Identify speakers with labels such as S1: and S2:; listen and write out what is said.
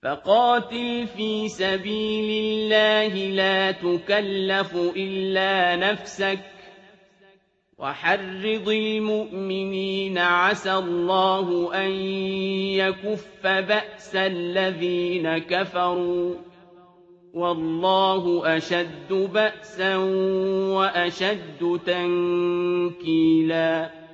S1: فقاتل في سبيل الله لا تكلف إلا نفسك وحرض المؤمنين عسى الله أن يكف بأس الذين كفروا والله أشد بأسا وأشد تنكيلا